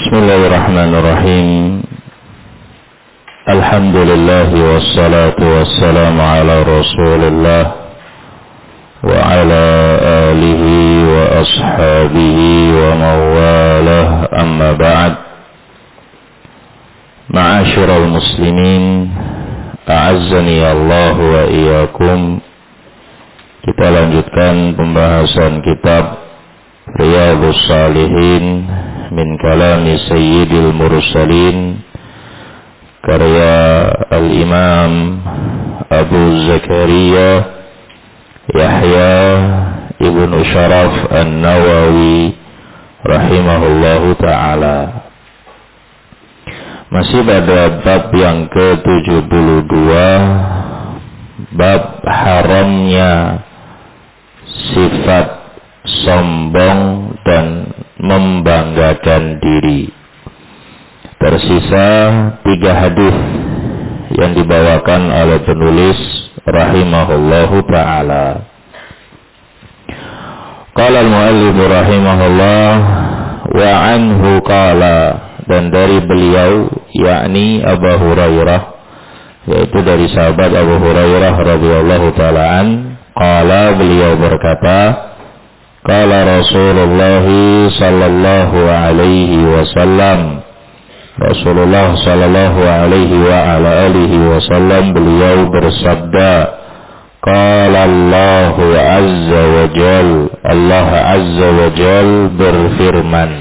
Bismillahirrahmanirrahim. Alhamdulillah wassalatu wassalamu ala Rasulillah wa ala alihi wa ashabihi wa mawalah, amma ba'd. Ma'asyiral muslimin, a'azzani Allah wa iyyakum. Kita lanjutkan pembahasan kitab Riyadhus Shalihin min kalami Sayyidil Mursalin, karya Al-Imam Abu Zakaria Yahya Ibnu Sharaf An-Nawawi rahimahullahu ta'ala. Masih pada bab yang ke-72, bab haramnya sifat sombong dan membanggakan diri. Tersisa 3 hadis yang dibawakan oleh penulis rahimahullahu ta'ala. Qala al-muallif rahimahullah wa anhu qala, dan dari beliau yakni Abu Hurairah, yaitu dari sahabat Abu Hurairah radhiyallahu ta'ala an, qala, beliau berkata, qala Rasulullah sallallahu alaihi wasallam, Rasulullah sallallahu alaihi wa ala alihi wasallam beliau bersabda, qala Allah azza wa jal, Allah azza wa jal berfirman.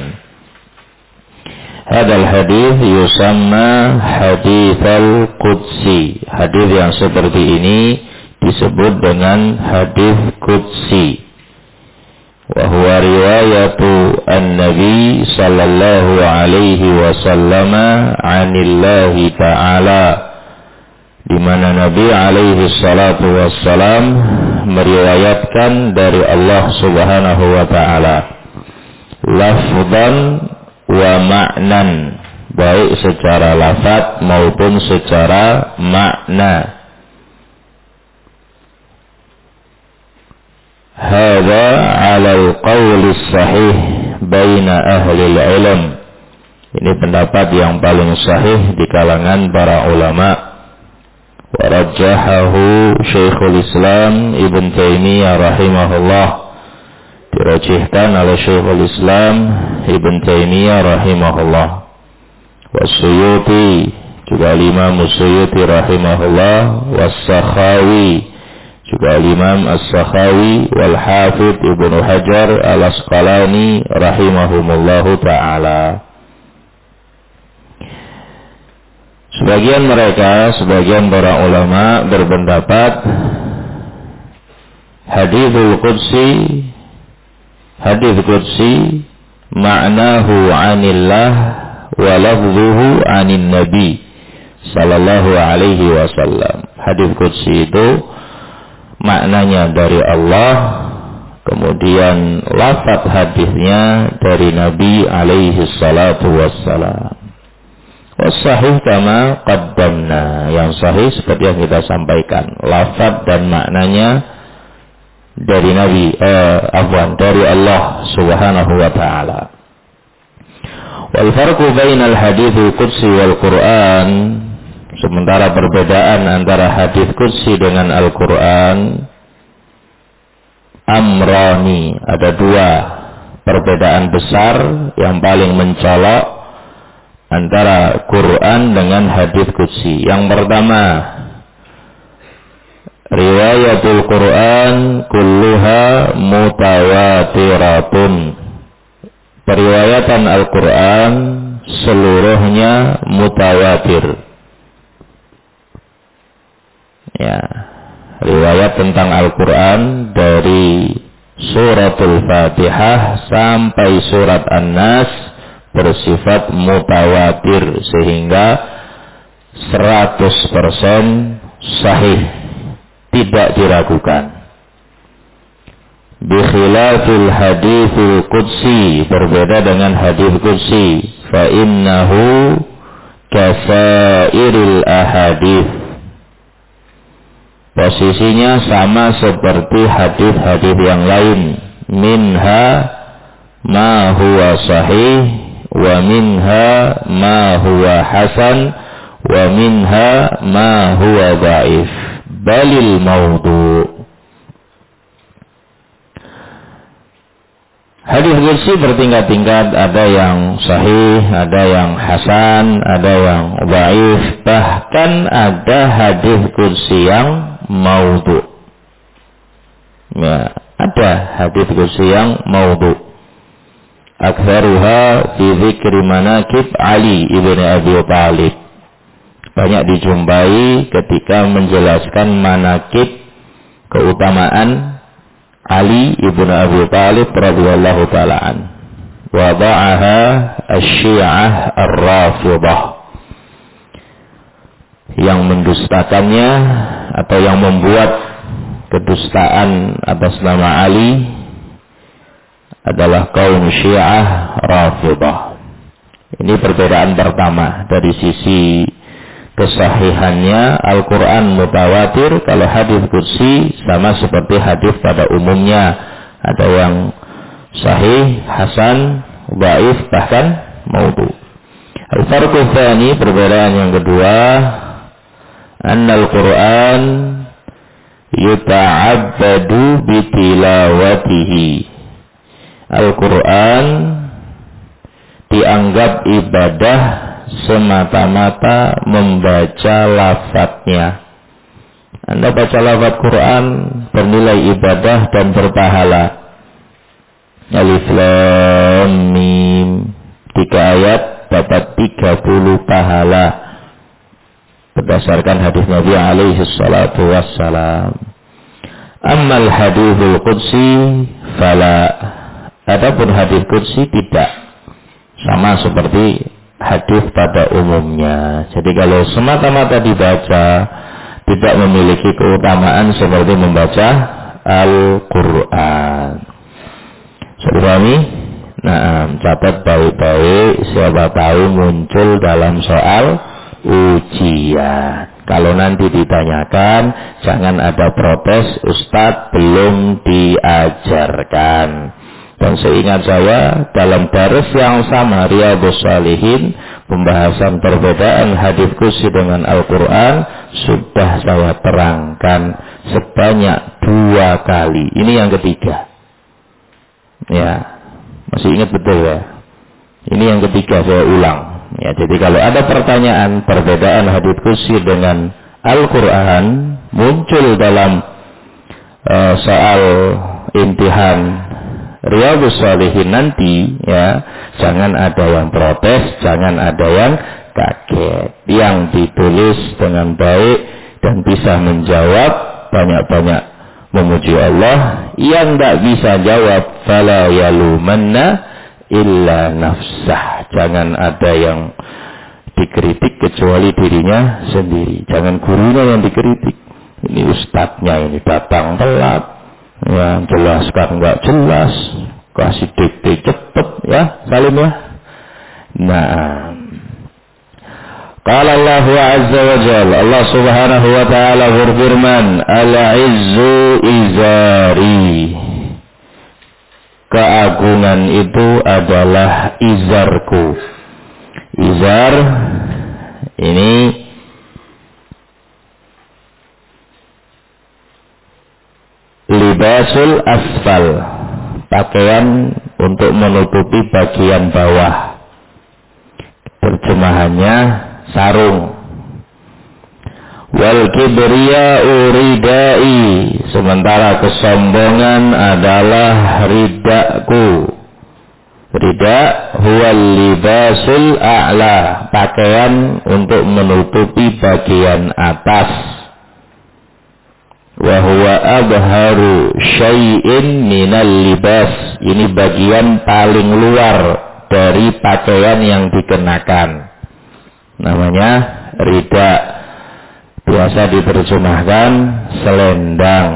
Hadal hadis yusamma hadithal qudsi. Hadis yang seperti ini disebut dengan hadis qudsi. Wa huwa riwayatu an-nabi sallallahu alaihi wasallam 'anillahi ta'ala, di mana Nabi alaihi salatu wassalam meriwayatkan dari Allah subhanahu wa ta'ala, lafzan wa ma'nan, baik secara lafaz maupun secara makna. Hadza 'ala al-qawl as-sahih baina ahli al-ilm. Ini pendapat yang paling sahih di kalangan para ulama. Wa rajjahahu Syekhul Islam Ibn Taimiyah rahimahullah. Dirajihkan oleh Syekhul Islam Ibn Taimiyah rahimahullah. Was-Suyuti, juga Imam As-Suyuti rahimahullah, was-Sakhawi, juga Imam As-Sakhawi, wal Hafidh Ibnu Hajar Al-Asqalani rahimahumullahu ta'ala. Sebagian para ulama berpendapat hadits qudsi ma'nahu 'anillah wa lafzuhu 'anin nabi sallallahu alaihi wasallam. Hadits qudsi itu maknanya dari Allah, kemudian lafaz hadisnya dari Nabi alaihi salatu wassalam. Wasahih kama qaddamna, yang sahih seperti yang kita sampaikan, lafaz dan maknanya dari Nabi, dari Allah subhanahu wa ta'ala. Wal farqu bainal hadits qudsi wal Qur'an, sementara perbedaan antara hadis qudsi dengan Al-Quran, amrani, ada 2 perbedaan besar yang paling mencolok antara Quran dengan hadis qudsi. Yang pertama, riwayatul Quran kulluha mutawatiratun. Periwayatan Al-Quran seluruhnya mutawatir. Ya, riwayat tentang Al-Quran dari suratul Fatihah sampai surat An-Nas bersifat mutawatir, sehingga 100% sahih, tidak diragukan. Bikhilafil hadithul qudsi, berbeda dengan hadits qudsi, fa innahu kasairil ahadits, posisinya sama seperti hadis-hadis yang lain. Minha ma huwa sahih, wa minha ma huwa hasan wa minha ma huwa dhaif balil maudhu. Hadis qudsi bertingkat-tingkat, ada yang sahih, ada yang hasan, ada yang dhaif, bahkan ada hadis qudsi yang maudhu. Ya, ada hadis qudsi yang maudhu. Aktsaruha fi dzikri manaqib Ali ibn Abi Thalib. Banyak dijumpai ketika menjelaskan manaqib, keutamaan Ali ibn Abi Thalib radhiyallahu ta'ala an. Wada'aha asy-Syi'ah ar-Rafidhah, yang mendustakannya atau yang membuat kedustaan atas nama Ali adalah kaum Syiah Rafidhah. Ini perbedaan pertama dari sisi kesahihannya. Al-Quran mutawatir, kalau hadis qudsi sama seperti hadis pada umumnya, ada yang sahih, hasan, dhaif, bahkan maudhu. Al-farqu tsani, perbedaan yang kedua, annal Quran yuta'abbadu bitilawatihi. Al-Quran dianggap ibadah semata-mata membaca lafadznya. Anda baca lafadz Quran bernilai ibadah dan berpahala. Alif Lam Mim, 3 ayat dapat 30 pahala berdasarkan hadis Nabi alaihi salatu wassalam. Ammal hadithul qudsi fala. Adapun hadis qudsi tidak sama seperti hadis pada umumnya. Jadi kalau semata-mata dibaca, tidak memiliki keutamaan seperti membaca Al-Quran. Saudara ini, nah, catat baik-baik, siapa tahu muncul dalam soal ujian. Kalau nanti ditanyakan, jangan ada protes, Ustadz belum diajarkan. Dan seingat saya, dalam daris yang sama Riyadhus Shalihin, pembahasan perbedaan hadis qudsi dengan Al-Quran sudah saya terangkan sebanyak 2 kali. Ini yang ketiga. Ya, masih ingat betul ya? Ini yang ketiga saya ulang. Ya, jadi kalau ada pertanyaan perbedaan hadis qudsi dengan Al-Quran muncul dalam soal imtihan Riyadhus Shalihin nanti, ya, jangan ada yang protes, jangan ada yang kaget. Yang ditulis dengan baik dan bisa menjawab, banyak-banyak memuji Allah. Yang tidak bisa jawab, fala yalumanna illa nafsah. Jangan ada yang dikritik kecuali dirinya sendiri. Jangan gurunya yang dikritik. Ini ustadznya ini datang telat, ya, jelaskan nggak jelas, kasih dikte cepet, ya, salim ya. Nah, qala Allah azza wa jalla, Allah subhanahu wa ta'ala berfirman, al-izzu izari. Keagungan itu adalah izarku. Izar ini libasul asfal, pakaian untuk menutupi bagian bawah. Terjemahannya sarung. Wal kibriya'u ridai, sementara kesombongan adalah ridaku. Rida huwal libasul a'la, pakaian untuk menutupi bagian atas. Wa huwa abharu syai'in minal libas, ini bagian paling luar dari pakaian yang dikenakan. Namanya rida. Biasa diterjemahkan selendang,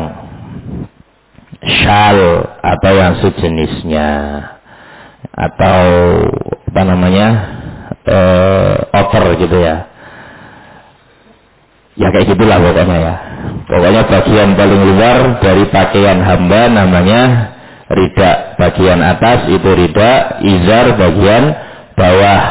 syal atau yang sejenisnya, atau apa namanya, outer gitu ya. Ya kayak gitulah pokoknya ya. Pokoknya bagian paling luar dari pakaian hamba namanya rida. Bagian atas itu rida, izar bagian bawah.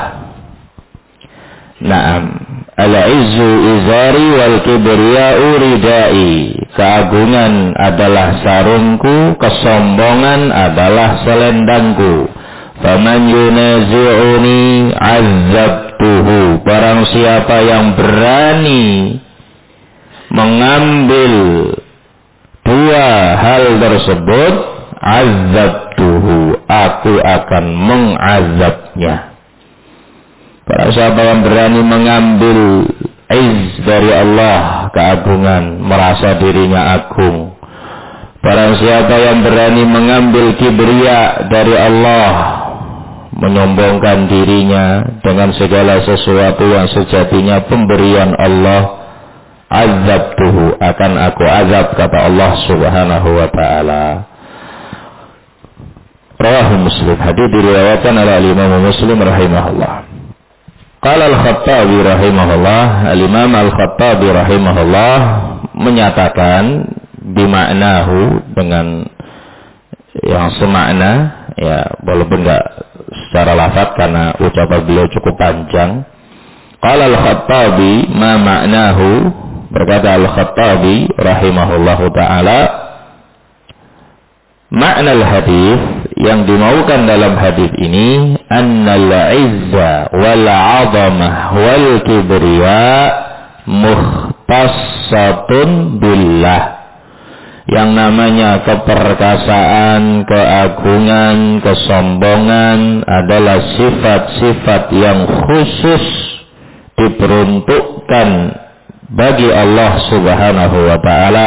Naam, al-izzu izari wal kibriya'u ridai. Keagungan adalah sarungku, kesombongan adalah selendangku. Faman yunazi'uni 'azzabtuhu. Barang siapa yang berani mengambil dua hal tersebut, 'azzabtuhu, aku akan mengazabnya. Barang siapa yang berani mengambil izz dari Allah, keagungan, merasa dirinya agung. Barang siapa yang berani mengambil kibriya dari Allah, menyombongkan dirinya dengan segala sesuatu yang sejatinya pemberian Allah, azabtuhu, akan aku azab, kata Allah Subhanahu wa ta'ala. Rawahu Muslim, hadis diriwayatkan oleh Imam Muslim rahimahullah. Qala al-Khattabi rahimahullah, al-Imam al-Khattabi rahimahullah menyatakan bimaknahu, dengan yang semakna, ya walaupun enggak secara lafaz karena ucapan beliau cukup panjang. Qala al-Khattabi ma ma'nahu, berkata al-Khattabi rahimahullahu ta'ala, makna al-hadis, yang dimaukan dalam hadis ini, annal izza wal 'azamah wal kibriya mukhtassatun billah. Yang namanya keperkasaan, keagungan, kesombongan adalah sifat-sifat yang khusus diperuntukkan bagi Allah Subhanahu wa ta'ala.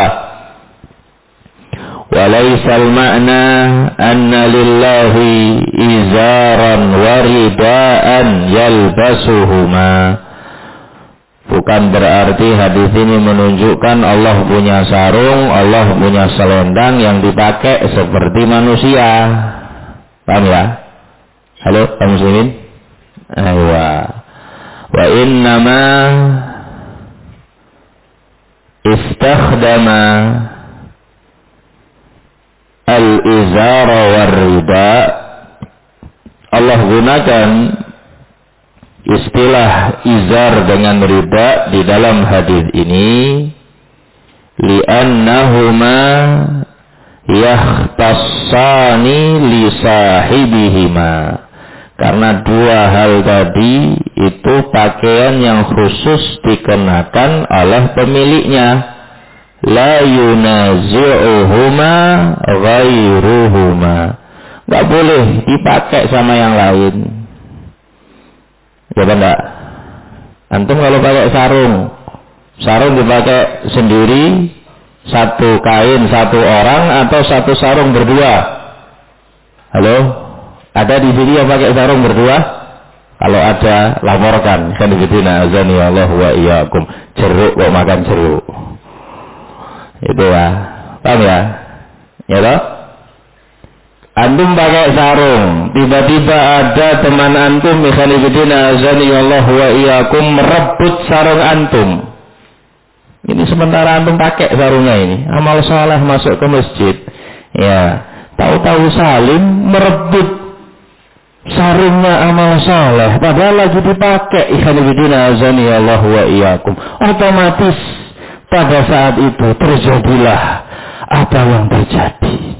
Walaisal ma'na anna lillahi izaran wa ridaan yalbasuhuma. Bukan berarti hadis ini menunjukkan Allah punya sarung, Allah punya selendang yang dipakai seperti manusia. Paham ya? Halo, kaum muslimin? Aywa. Wa innama istakhdama al-izara war-rida. Allah gunakan istilah izar dengan rida di dalam hadis ini li'annahuma yahtassani li sahibihima, karena dua hal tadi itu pakaian yang khusus dikenakan oleh pemiliknya. La yunazi'uhuma ghairuhuma, nggak boleh dipakai sama yang lain. Ya enggak? Antum kalau pakai sarung dipakai sendiri, satu kain satu orang, atau satu sarung berdua? Halo? Ada di sini yang pakai sarung berdua? Kalau ada, laporkan. Kan dibidina azani Allah wa iyyakum. Jeruk kok makan jeruk. Itu ya. Paham ya? Ya toh? Antum pakai sarung, tiba-tiba ada teman antum, misalnya bidina azani Allah wa iyyakum, merebut sarung antum. Ini sementara antum pakai sarungnya ini, amal saleh masuk ke masjid, ya, tahu-tahu salim merebut sarungnya amal saleh, padahal lagi dipakai. Misalnya bidina azani Allah wa iyyakum, otomatis pada saat itu terjadilah apa yang terjadi.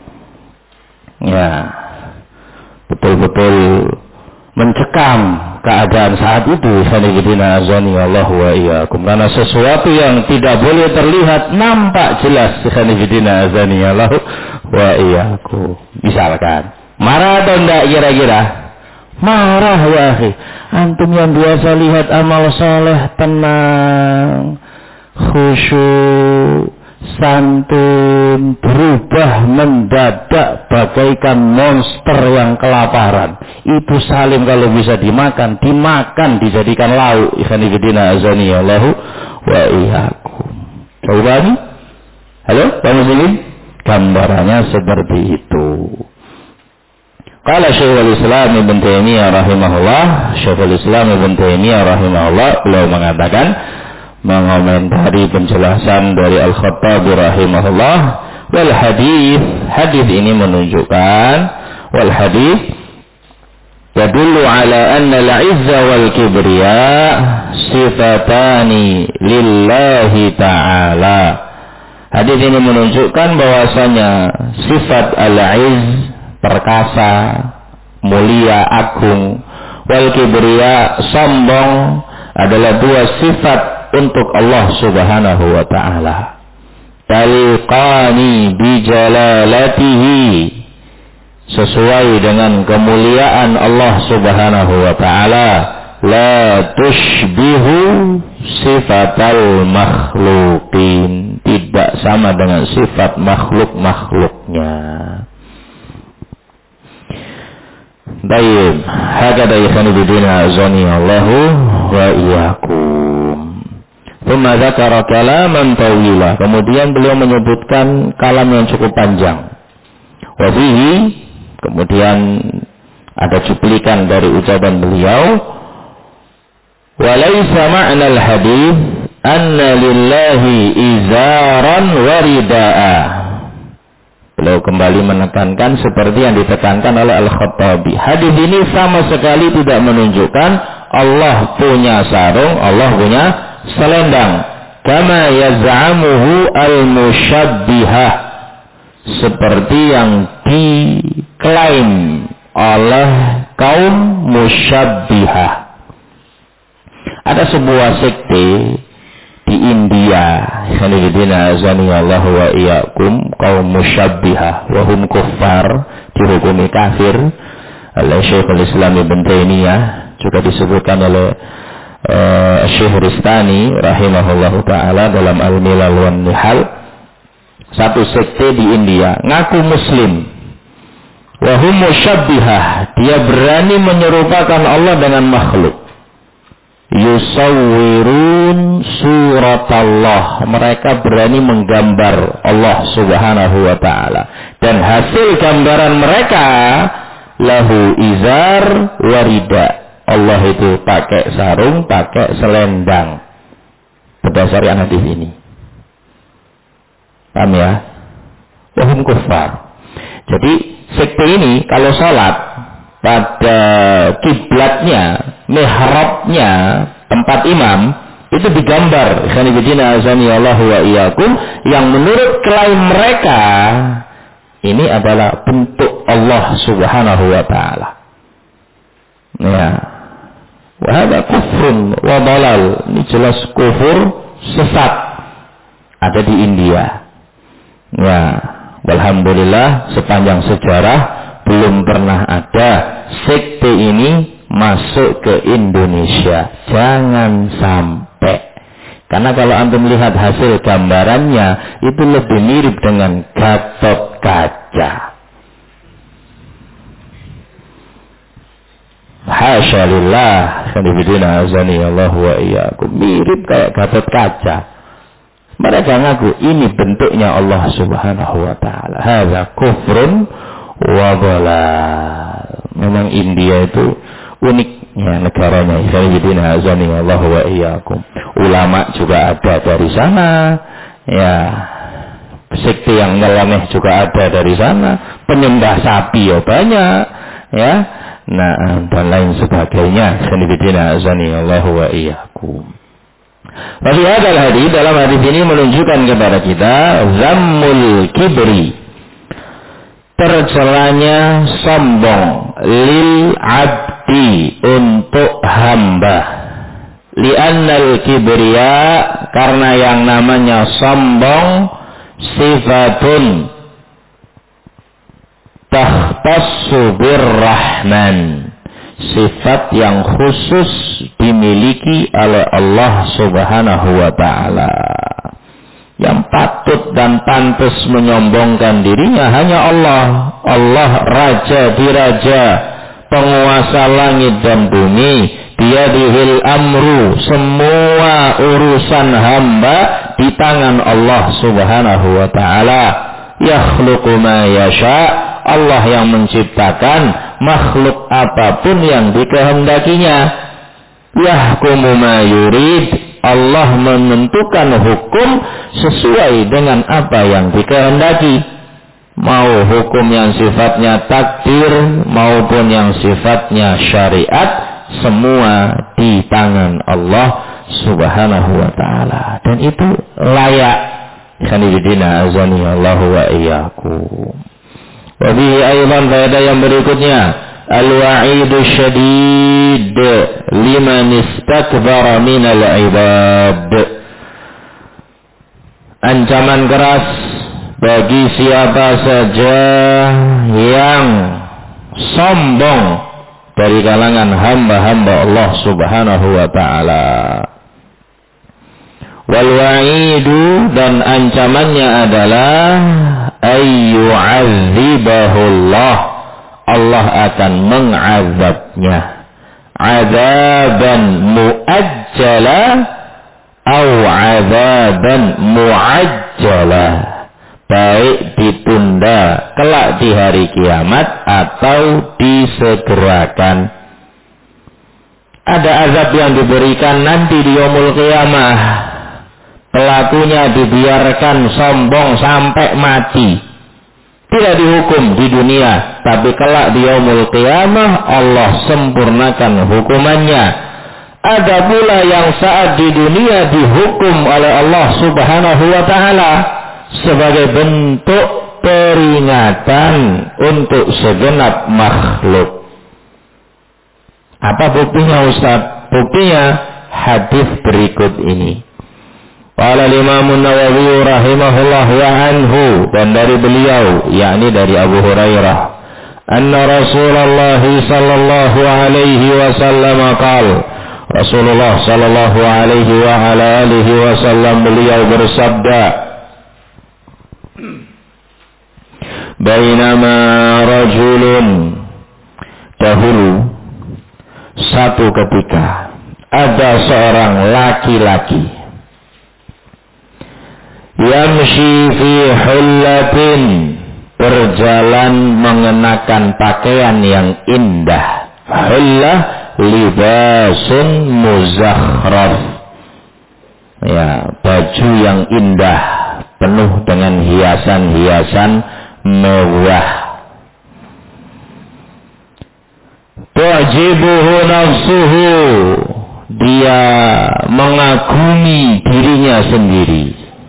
Ya, betul-betul mencekam keadaan saat itu. Sanibidina azani Allah wa iyyakum, karena sesuatu yang tidak boleh terlihat nampak jelas. Sanibidina azani Allah wa iyyakum. Misalkan marah atau enggak kira-kira? Marah ya akhi. Antum yang biasa lihat amal soleh tenang, khusyuk, santun, berubah mendadak bagaikan monster yang kelaparan. Itu salim kalau bisa dimakan, dijadikan lauk. Ikhwanifidina azani Allahu wa iyyakum. Coba nih. Halo, kamu sini? Gambarannya seperti itu. Qala Syekhul Islam Ibn Taimiyah rahimahullah, Syekhul Islam Ibn Taimiyah rahimahullah, beliau mengatakan, mengomentari penjelasan dari Al-Khattabi rahimahullah, wal hadis ini menunjukkan, wal hadis yadullu ala anna al-'izza wal kibriya sifatani lillahi ta'ala. Hadis ini menunjukkan bahwasanya sifat al-'izz, perkasa, mulia, agung, wal kibriya, sombong, adalah dua sifat untuk Allah Subhanahu wa ta'ala. Taliqani bijalalatihi, sesuai dengan kemuliaan Allah Subhanahu wa ta'ala. La tushbihu sifatal makhluqin, tidak sama dengan sifat makhluk-makhluknya. Baik, hakada ikhwan bidina azani Allahu wa iyyakum. Thumma dzakara kalaman tawila, kemudian beliau menyebutkan kalam yang cukup panjang. Wa fihi, kemudian ada cuplikan dari ucapan beliau, wa laisa ma'nal hadits anna lillahi izaran wa rida'a. Beliau kembali menekankan seperti yang ditekankan oleh Al-Khattabi. Hadis ini sama sekali tidak menunjukkan Allah punya sarung, Allah punya selendang. Kama yaz'amuhu al-musyabbihah, seperti yang diklaim oleh kaum musyabbihah. Ada sebuah sekte di India, Khalidina azani Allah wa iyyakum, kaum musyabbihah wa hum kuffar, dihukumi kafir oleh Syekhul Islam Ibn Taimiyah, juga disebutkan oleh Syekh Ristani rahimahullahu taala dalam Al-Milal wan Nihal. Satu sekte di India ngaku muslim, wa hum musyabbihah, dia berani menyerupakan Allah dengan makhluk. Yusawwirun suratallah, mereka berani menggambar Allah Subhanahu wa ta'ala, dan hasil gambaran mereka lahu izar warida, Allah itu pakai sarung, pakai selendang, berdasarkan hadis ini. Paham ya? Wahum kuffar. Jadi sekte ini kalau salat pada kiblatnya, mihrabnya, tempat imam itu digambar, khanibidina azani Allah wa iyyakum, yang menurut klaim mereka ini adalah bentuk Allah Subhanahu wa ta'ala. Ya. Wa hadza kufrun wa dalal, ini jelas kufur, sesat, ada di India. Ya, alhamdulillah sepanjang sejarah belum pernah ada sekte ini masuk ke Indonesia. Jangan sampai. Karena kalau antum lihat hasil gambarannya, itu lebih mirip dengan Gatot Kaca. Hasya lillah, khanifidina azani Allah wa iyyakum, mirip kayak Gatot Kaca. Mereka ngaku ini bentuknya Allah Subhanahu wa ta'ala. Hadza kufrun wa dhalal. Memang India itu uniknya negaranya. Khanifidina azani Allah wa iyyakum. Ulama juga ada dari sana. Ya, sekte yang nyeleneh juga ada dari sana. Penyembah sapi ya banyak. Ya. Nah, dan lain sebagainya. Khanifidina azani Allah wa iyyakum. Tapi hadis dalam hadis ini menunjukkan kepada kita zammul kibri, tercelanya sombong, lil abdi, untuk hamba. Li'annal kibriya, karena yang namanya sombong sifatun takhtassu birrahman, sifat yang khusus dimiliki oleh Allah Subhanahu wa ta'ala. Yang patut dan pantas menyombongkan dirinya hanya Allah. Allah raja di raja, penguasa langit dan bumi. Biyadihil amru, semua urusan hamba di tangan Allah Subhanahu wa ta'ala. Yakhluqu ma yasha, Allah yang menciptakan makhluk apapun yang dikehendakinya. Yahkumu ma yurid, Allah menentukan hukum sesuai dengan apa yang dikehendaki. mau hukum yang sifatnya takdir maupun yang sifatnya syariat, semua di tangan Allah Subhanahu wa ta'ala. Dan itu layak. Khanidina azani Allah wa iyyakum. Wa bihi aydan faedah yang berikutnya, al-wa'idu syadid liman istakbara minal ibad. Ancaman keras bagi siapa saja yang sombong dari kalangan hamba-hamba Allah Subhanahu wa ta'ala. Wal wa'idu, dan ancamannya adalah ayyu'adzibahullah, Allah akan mengazabnya, azaban muajjala au azaban muajjala, baik ditunda kelak di hari kiamat atau disegerakan. Ada azab yang diberikan nanti di yaumul qiyamah, pelakunya dibiarkan sombong sampai mati, tidak dihukum di dunia, tapi kelak di yaumul qiyamah Allah sempurnakan hukumannya. Ada pula yang saat di dunia dihukum oleh Allah Subhanahu wa ta'ala sebagai bentuk peringatan untuk segenap makhluk. Apa buktinya Ustaz? Buktinya hadis berikut ini. Qala Imam Nawawi rahimahullah wa anhu, dan dari beliau, yakni dari Abu Hurairah, anna Rasulullah sallallahu alaihi wasallam qala, Rasulullah sallallahu alaihi wa ala alihi wasallam beliau bersabda, bainama rajulun, dahulu satu ketika ada seorang laki-laki yamshi fi hullatin, berjalan mengenakan pakaian yang indah. Hullah libasun muzakhraf, ya, baju yang indah penuh dengan hiasan-hiasan mewah. Tu'jibuhu nafsuhu, dia mengagumi dirinya sendiri.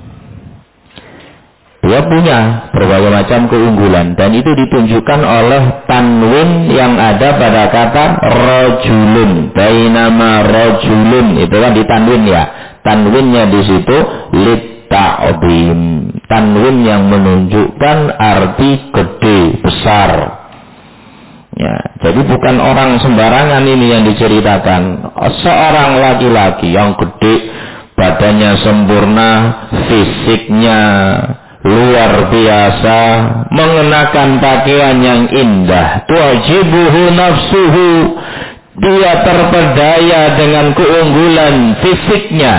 Dia punya berbagai macam keunggulan, dan itu ditunjukkan oleh tanwin yang ada pada kata rajulun. Bainama rajulun, itu kan ditanwin ya. Tanwinnya di situ litta'zim, tanwin yang menunjukkan arti gede, besar. Ya, jadi bukan orang sembarangan ini yang diceritakan. Seorang laki-laki yang gede, badannya sempurna, fisiknya luar biasa, mengenakan pakaian yang indah. Tu'jibuhu nafsuhu, dia terpedaya dengan keunggulan fisiknya.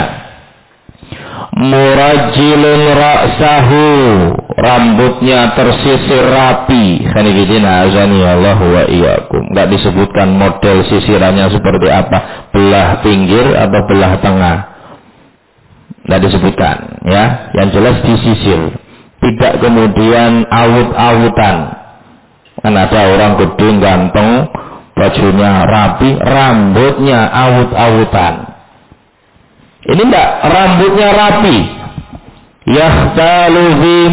Murajjilun ra'sahu, rambutnya tersisir rapi. Khanifidina azani Allah wa iyyakum. Enggak disebutkan model sisirannya seperti apa, belah pinggir atau belah tengah, enggak disebutkan ya. Yang jelas disisir, tidak kemudian awut-awutan. Kan ada orang gede ganteng, bajunya rapi, rambutnya awut-awutan. Ini enggak, rambutnya rapi. Yahtalu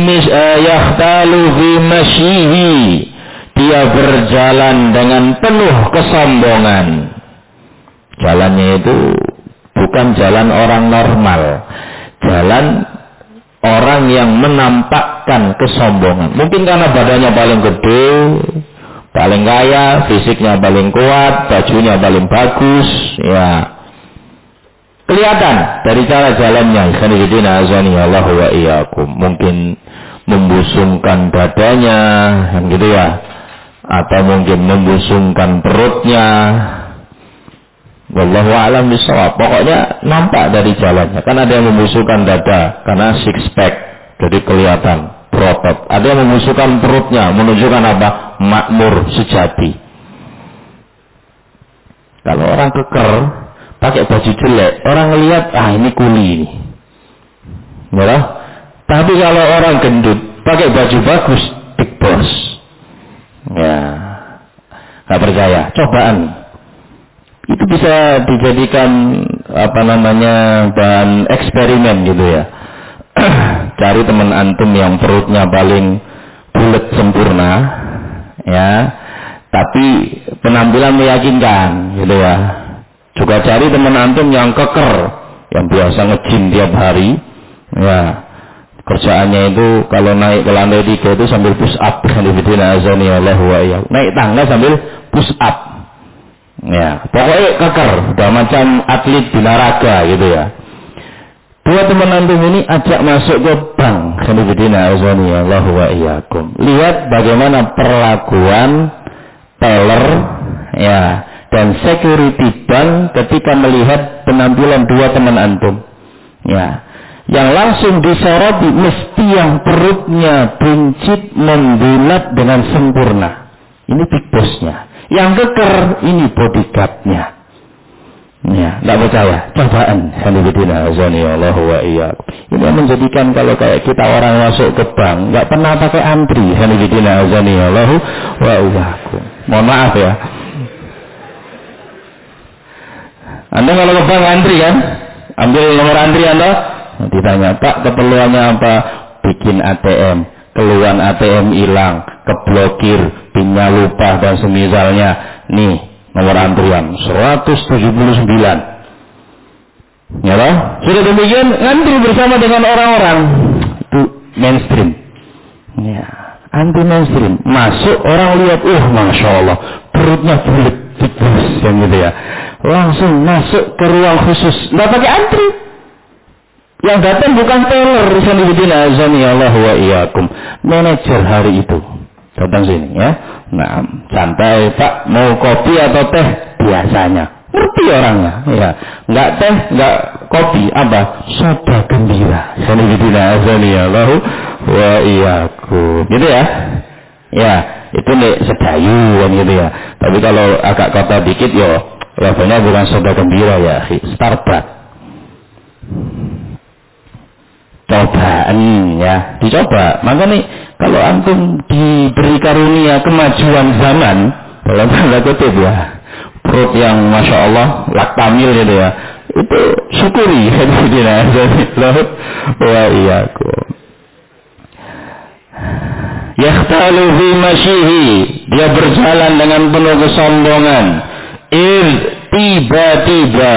fi masyihi, dia berjalan dengan penuh kesombongan. Jalannya itu bukan jalan orang normal, jalan orang yang menampakkan kesombongan. Mungkin karena badannya paling gede, paling kaya, fisiknya paling kuat, bajunya paling bagus, ya. Kelihatan dari cara jalannya. Khanifidina azani Allah wa iyyakum. Mungkin membusungkan dadanya, kan gitu ya. Atau mungkin membusungkan perutnya. Wallahu a'lam bishawab. Pokoknya nampak dari jalannya. Kan ada yang membusungkan dada karena six pack, jadi kelihatan berotot. Ada yang membusungkan perutnya, menunjukkan apa? Makmur sejati. Kalau orang keker pakai baju jelek, orang lihat, ini kuli ini. Ya. Tapi kalau orang gendut pakai baju bagus, Bos. Ya. Nggak percaya, cobaan. Itu bisa dijadikan bahan eksperimen gitu ya. Cari teman antum yang perutnya paling bulat sempurna, ya, tapi penampilan meyakinkan, gitu ya. Juga cari teman antum yang keker, yang biasa nge-gym tiap hari, ya. Kerjaannya itu kalau naik ke lantai 3 itu sambil push up, naik tangga sambil push up, ya. Pokoknya keker, udah macam atlet binaraga, gitu ya. Dua teman antum ini ajak masuk ke bank. Lihat bagaimana perlakuan teller, ya, dan security bank ketika melihat penampilan dua teman antum. Ya, yang langsung disoroti mesti yang perutnya buncit membulat dengan sempurna. Ini big bossnya. Yang keker ini bodyguardnya. Ya, tidak percaya, cobaan. Ini yang menjadikan kalau kayak kita orang masuk ke bank nggak pernah pakai antri. Mohon maaf ya. Anda kalau ke bank antri kan, ambil nomor antri Anda, ditanya, Pak keperluannya apa? Bikin ATM, keluhan ATM hilang, keblokir, pinnya lupa dan semisalnya. Nih nomor antrian 179. Ya loh? Sudah demikian antri bersama dengan orang-orang itu mainstream. Ya, anti mainstream. Masuk orang lihat, masya Allah, perutnya bulat, yang gitu ya. Langsung masuk ke ruang khusus, nggak pakai antri. Yang datang bukan teller, manajer hari itu datang sini ya. Nah, santai Pak, mau kopi atau teh? Biasanya ngerti orangnya, ya. Nggak teh, nggak kopi, apa? Soda gembira. Gitu ya. Ya, itu nih sedayu kan gitu ya. Tapi kalau agak kota dikit yo, levelnya bukan soda gembira ya, Starbucks. Cobaan ya, dicoba. Maka nih kalau antum diberi karunia kemajuan zaman dalam tanda kutip ya, perut yang masya Allah laktamil gitu ya, itu syukuri. Wa iyyakum. Yahtalu fi masyihi, dia berjalan dengan penuh kesombongan. Tiba-tiba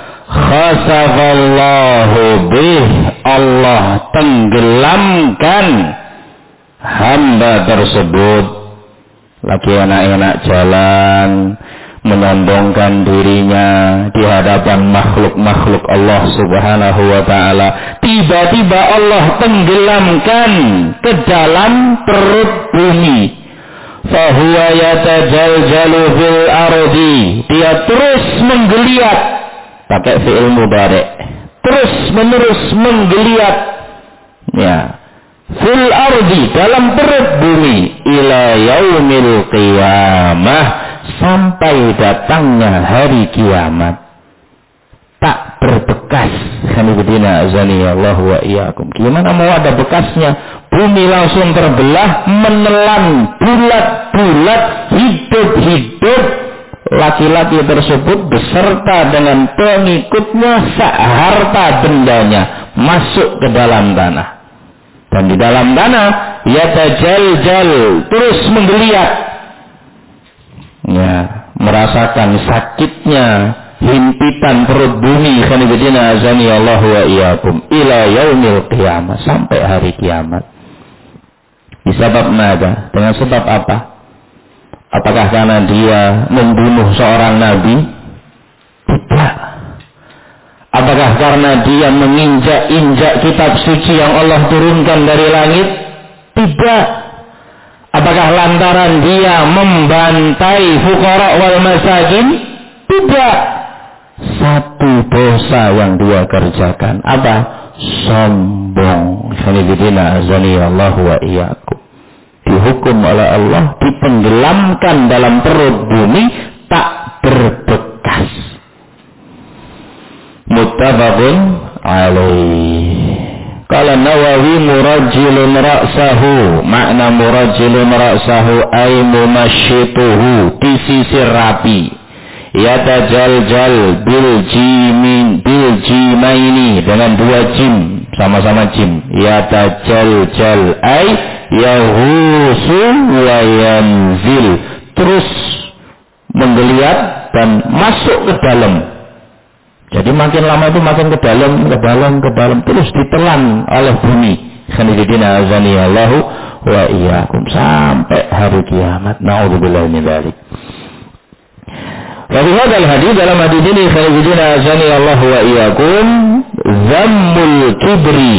khasafallahu bih, Allah tenggelamkan hamba tersebut. Lagi enak-enak jalan, menyombongkan dirinya di hadapan makhluk-makhluk Allah subhanahu wa ta'ala. Tiba-tiba Allah tenggelamkan ke dalam perut bumi. Fahuwa yatajaljalu fil ardi, dia terus menggeliat, pakai fi'il mudhari', terus menerus menggeliat, ya, fil ardi, dalam perut bumi, ila yaumil qiyamah, sampai datangnya hari kiamat. Tak berbekas. Gimana mau ada bekasnya? Bumi langsung terbelah, menelan bulat-bulat, hidup-hidup laki-laki tersebut beserta dengan pengikutnya seharta bendanya masuk ke dalam tanah. Dan di dalam tanah yatajaljal, terus menggeliat, ya, merasakan sakitnya himpitan perut bumi, ila yaumil qiyamah, sampai hari kiamat. Disebab nada, dengan sebab apa? Apakah karena dia membunuh seorang nabi? Tidak. Apakah karena dia menginjak-injak kitab suci yang Allah turunkan dari langit? Tidak. Apakah lantaran dia membantai fuqara wal masakin? Tidak. Satu dosa yang dia kerjakan, apa? Sombong. Allah wa iyyakum. Dihukum oleh Allah, ditenggelamkan dalam perut bumi, tak berbekas. Muttafaqun alaih. Qala Nawawi murajjilun ra'sahu, makna murajjilun ra'sahu ay mumashituhu, disisir rapi. Yatajaljal bil jimaini, dengan dua jim, sama-sama jim. Yatajaljal ay yahusu wa yanzil, terus menggeliat dan masuk ke dalam. Jadi makin lama itu makin ke dalam, terus ditelan oleh bumi. Khanidina azani Allahu wa iyyakum, sampai hari kiamat. Na'udzubillahi min dzalik. Wa fi hadzal hadis, dalam hadis ini khanidina azani Allahu wa iyyakum, zammul kibri,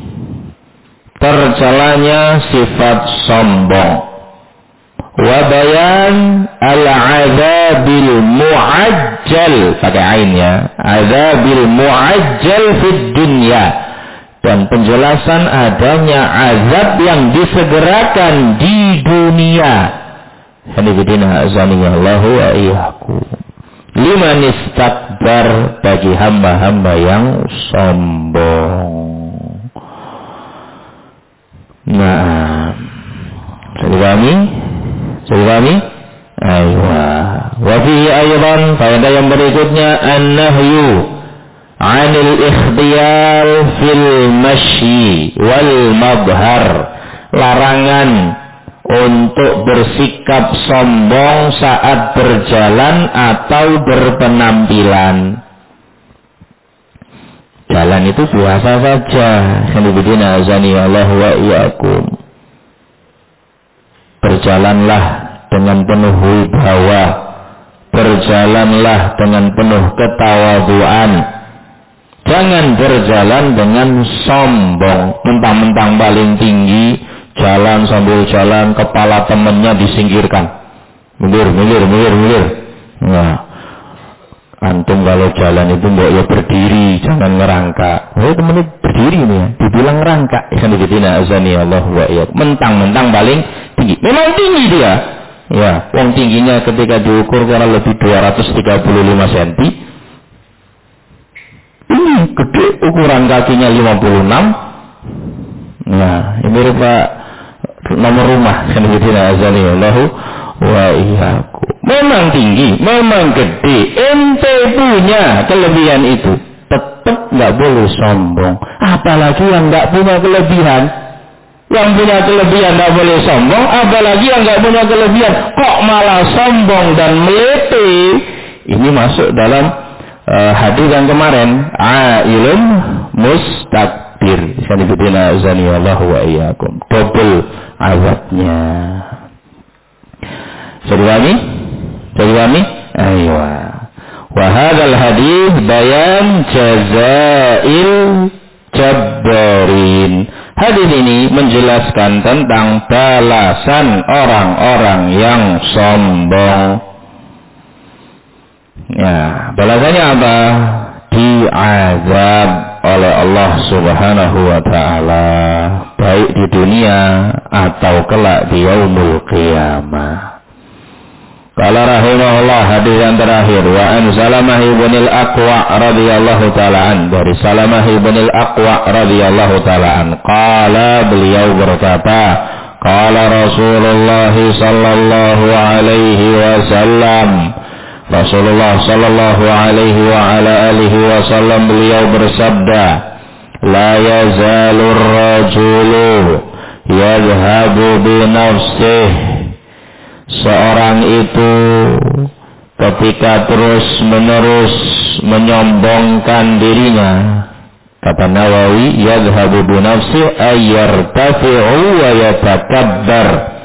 tercelanya sifat sombong. Wa bayan al-azabil mu'ajjal, pakai ain ya, azabil mu'ajjal fid dunya, dan penjelasan adanya azab yang disegerakan di dunia. Hanifidina azanillahu wa iyyakum. Liman istakbar, bagi hamba-hamba yang sombong. Nah, Sehingga aywa. Wa fihi aydan, faedah yang berikutnya, an-nahyu 'anil ikhtiyal fil masyi wal madhar, larangan untuk bersikap sombong saat berjalan atau berpenampilan. Jalan itu biasa saja. Hanifidina azani Allah wa iyyakum. Berjalanlah dengan penuh wibawa, berjalanlah dengan penuh ketawaduan. Jangan berjalan dengan sombong, mentang-mentang paling tinggi, jalan sambil jalan, kepala temannya disingkirkan. Mundur. Nah, antum kalau jalan itu mbok ya berdiri, jangan ngerangka. Temennya berdiri nih ya, dibilang ngerangka. Ikhwan fillah azani Allah wa iyyakum. Mentang-mentang paling tinggi. Memang tinggi dia. Ya, wong tingginya ketika diukur kurang lebih 235 cm. Ini gede, ukuran kakinya 56. Nah, ini rupa nomor rumah. Ikhwan fillah azani Allah wa iyyakum. Memang tinggi, memang gede. Ente punya kelebihan itu, tetap nggak boleh sombong. Apalagi yang nggak punya kelebihan. Yang punya kelebihan nggak boleh sombong, apalagi yang nggak punya kelebihan kok malah sombong dan melete. Ini masuk dalam hadis yang kemarin, ailun mustakbir. Sanibidina azani Allah wa iyyakum. Double azabnya. Jadi kami? Aywa. Wa hadzal hadis bayan jazail jabbarin. Hadis ini menjelaskan tentang balasan orang-orang yang sombong. Ya, balasannya apa? Diazab oleh Allah Subhanahu wa taala, baik di dunia atau kelak di yaumul qiyamah. Qala rahimahullah, hadis yang terakhir, wa an Salamah ibn al-Aqwa radhiyallahu ta'ala an, dari Salamah ibn al-Aqwa radhiyallahu ta'ala an, qala, beliau berkata, qala Rasulullah sallallahu alaihi wasallam, Rasulullah sallallahu alaihi wa ala alihi wasallam beliau bersabda, la yazalur rajulu yadhhabu bi nafsihi, seorang itu ketika terus-menerus menyombongkan dirinya, kata Nawawi, yadhhabu bi nafsi ayyartafi'u wa yatakabbar,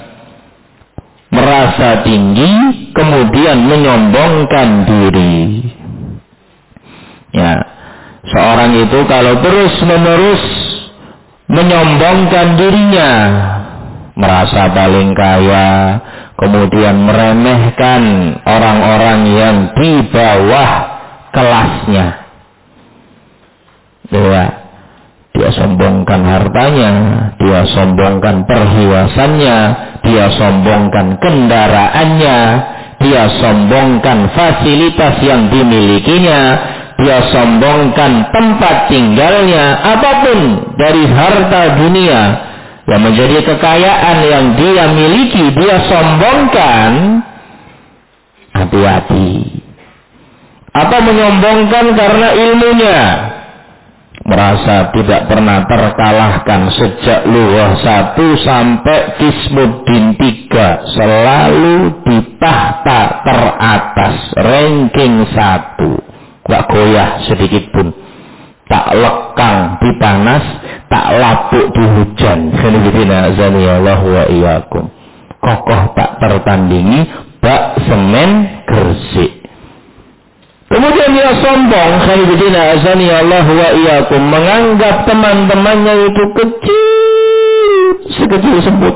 merasa tinggi kemudian menyombongkan diri. Ya, seorang itu kalau terus-menerus menyombongkan dirinya, merasa paling kaya, kemudian meremehkan orang-orang yang di bawah kelasnya. Dia sombongkan hartanya, dia sombongkan perhiasannya, dia sombongkan kendaraannya, dia sombongkan fasilitas yang dimilikinya, dia sombongkan tempat tinggalnya, apapun dari harta dunia yang menjadi kekayaan yang dia miliki, dia sombongkan, hati-hati. Atau menyombongkan karena ilmunya, merasa tidak pernah terkalahkan sejak lughah 1 sampai Qismuddin 3, selalu di tahta teratas, ranking 1, gak goyah sedikit pun, tak lekang di panas, tak lapuk di hujan. Allah wa iyyakum. Kokoh tak tertandingi, bak semen Gresik. Kemudian dia sombong, Allah wa iyyakum, menganggap teman-temannya itu kecil, sekecil sebut.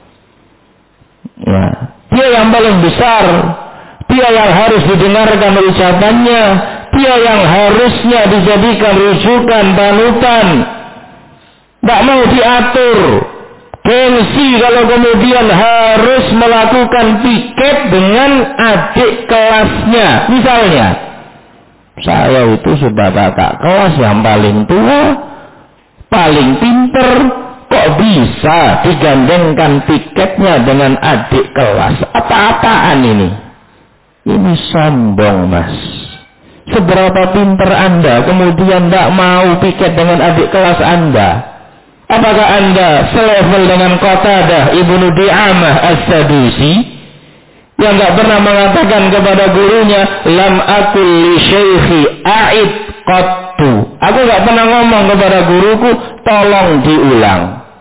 Ya, dia yang paling besar, dia yang harus didengarkan ucapannya, dia yang harusnya dijadikan rujukan, panutan. Tak mau diatur. Gengsi kalau kemudian harus melakukan piket dengan adik kelasnya. Misalnya, saya itu sudah kakak kelas yang paling tua, paling pinter, kok bisa digandengkan tiketnya dengan adik kelas? Apa-apaan ini? Ini sombong, Mas. Seberapa pinter Anda kemudian tidak mau piket dengan adik kelas Anda? Apakah Anda selevel dengan Qatadah Ibnu Di'amah As-Sadusi yang tidak pernah mengatakan kepada gurunya, lam akul li syaikhi a'id qattu, aku tidak pernah ngomong kepada guruku tolong diulang.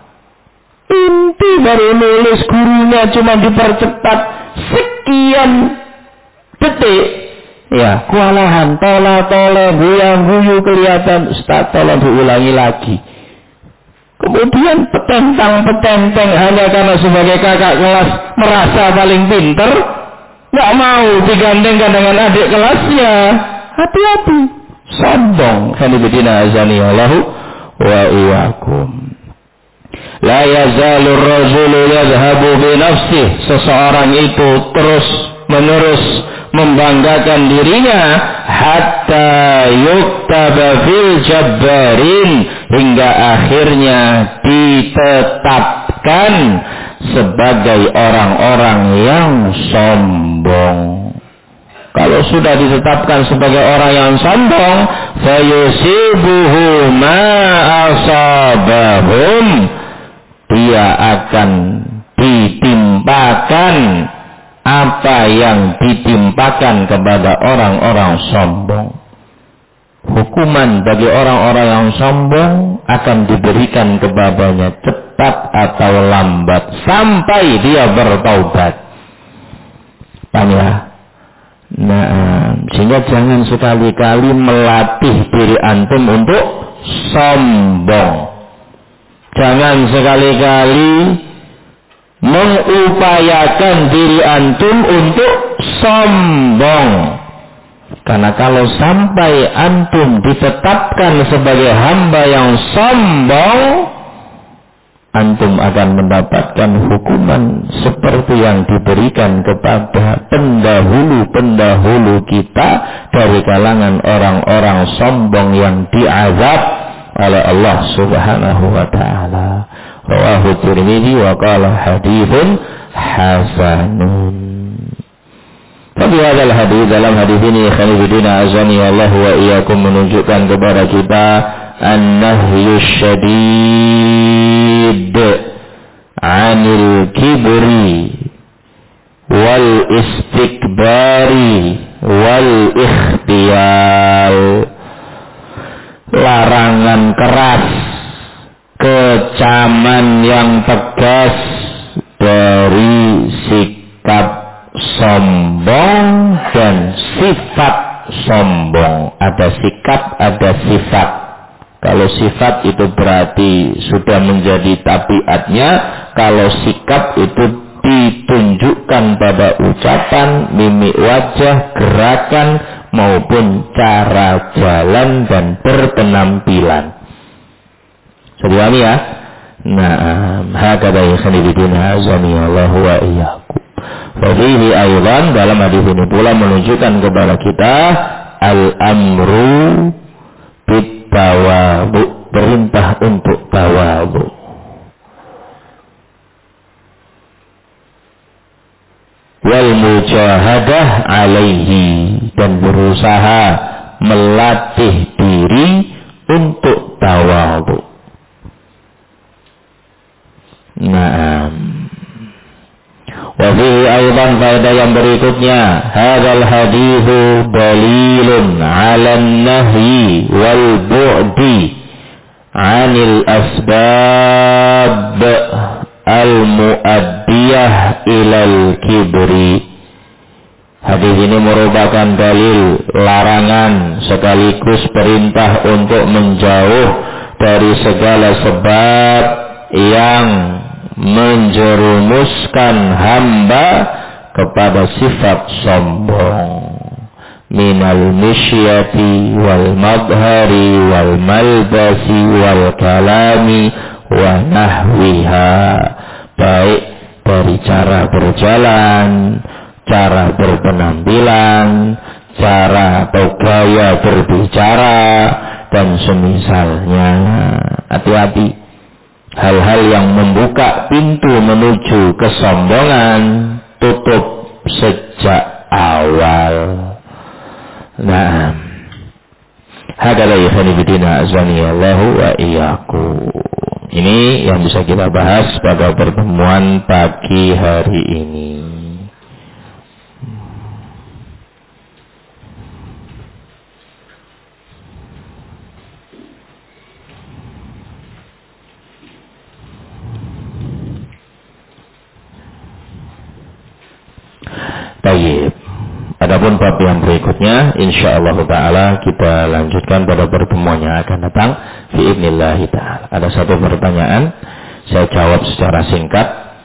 Inti baru nulis, gurunya cuma dipercepat sekian detik, ya kewalahan, tola-tola, guyang-guyu kelihatan. Ustaz tolong diulangi lagi. Kemudian petentang-petenteng hanya karena sebagai kakak kelas merasa paling pinter, nggak mau digandengkan dengan adik kelasnya. Hati-hati, sombong. Khanibidina azani Allahu wa iyyakum. La yazalu ar-rajulu yadhhabu bi nafsihi. Seseorang itu terus menerus membanggakan dirinya hatta yuktaba fil jabbarin, hingga akhirnya ditetapkan sebagai orang-orang yang sombong. Kalau sudah ditetapkan sebagai orang yang sombong, fayusibuhu ma asabahum, dia akan ditimpakan apa yang ditimpakan kepada orang-orang sombong. Hukuman bagi orang-orang yang sombong akan diberikan kepadanya cepat atau lambat sampai dia bertaubat. Paham ya? Nah, sehingga jangan sekali-kali melatih diri antum untuk sombong. Jangan sekali-kali mengupayakan diri antum untuk sombong. Karena kalau sampai antum ditetapkan sebagai hamba yang sombong, antum akan mendapatkan hukuman seperti yang diberikan kepada pendahulu-pendahulu kita dari kalangan orang-orang sombong yang diazab oleh Allah Subhanahu wa ta'ala. Rawahu Tirmidzi wa qala haditsun hasanun. Tapi hadis dalam hadis ini khanibidina azani Allah wa iyyakum menunjukkan kepada kita an-nahyu syadid 'anil kibri wal istikbari wal ikhtiyal. Larangan keras, kecaman yang tegas dari sikap sombong dan sifat sombong. Ada sikap, ada sifat. Kalau sifat itu berarti sudah menjadi tabiatnya. Kalau sikap itu ditunjukkan pada ucapan, mimik wajah, gerakan maupun cara jalan dan berpenampilan. Sudah ya? Nah, hakadha yakhnibidina azani Allah wa iyyakum. Fadhihi aydan, dalam hadis ini pula menunjukkan kepada kita al-amru bitawabu, perintah untuk tawabu. Wal mujahadah alaihi, dan berusaha melatih diri untuk tawadhu. Naam. Wa fihi aidan, faedah yang berikutnya, hadzal hadithu dalilun 'ala an-nahyi wal bu'di 'anil asbab al-mu'addiyah ilal kibri. Hadis ini merupakan dalil larangan sekaligus perintah untuk menjauh dari segala sebab yang menjerumuskan hamba kepada sifat sombong. Minal misyati wal madhari wal malbasi wal kalami wa nahwiha, baik dari cara berjalan, cara berpenampilan, cara atau gaya berbicara, dan semisalnya. Hati-hati, hal-hal yang membuka pintu menuju kesombongan, tutup sejak awal. Nah, hadalah ikhwan fillah azanillahu wa iyyakum. Ini yang bisa kita bahas pada pertemuan pagi hari ini. Baik. Adapun bab yang berikutnya, insyaallah taala kita lanjutkan pada pertemuan yang akan datang. Biidznillah taala. Ada satu pertanyaan, saya jawab secara singkat.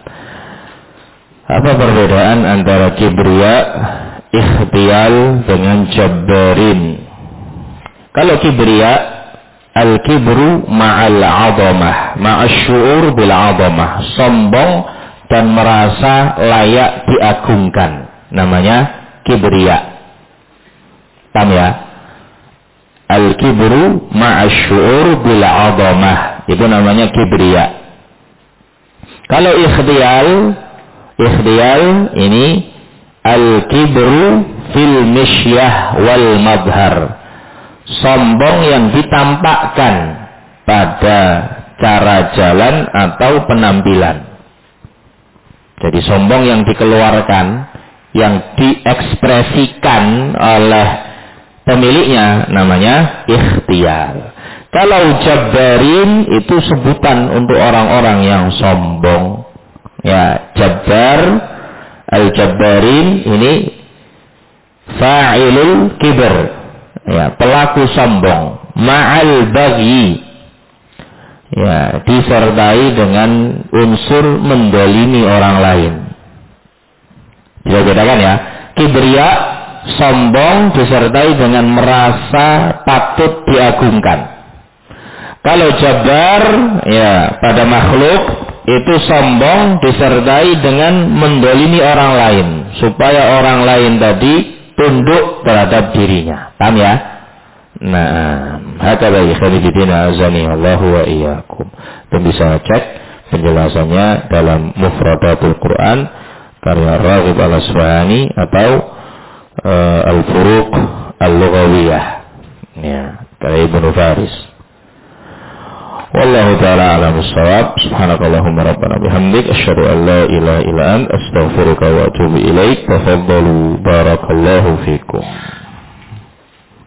Apa perbedaan antara kibriya, ikhtiyal dengan jabbarin? Kalau kibriya, al-kibru ma'al 'azamah, ma'asy'ur bil 'azamah, sombong dan merasa layak diagungkan, namanya kibriya. Paham ya? Al-kibru ma'asy'ur bil 'azamah, itu namanya kibriya. Kalau ikhtiyal ini al-kibru fil misyah wal madhar, sombong yang ditampakkan pada cara jalan atau penampilan. Jadi sombong yang dikeluarkan, yang diekspresikan oleh pemiliknya, namanya ikhtiyal. Kalau jabbarin itu sebutan untuk orang-orang yang sombong. Ya, jabbar, al-jabbarin ini fa'ilul kibr, ya, pelaku sombong, ma'al baghi, ya, disertai dengan unsur mendolimi orang lain. Bisa bedakan ya, kibriya sombong disertai dengan merasa patut diagungkan. Kalau jabbar, ya, pada makhluk itu sombong disertai dengan mendolimi orang lain supaya orang lain tadi tunduk terhadap dirinya. Paham ya? Nah, hakala ikhwani fillah azani Allahu wa iyyakum. Dan bisa cek penjelasannya dalam Mufradatul Quran karya Raghib Al-Asfahani atau Al-Furuq Al-Lughawiyah, ya, karya Ibnu Faris. Wallahu ta'ala a'lam bissawab. Subhanakallahumma rabbana bihamdik asyhadu an la ilaha illa anta astaghfiruka wa atubu ilaik. Tafaddalu barakallahu fikum.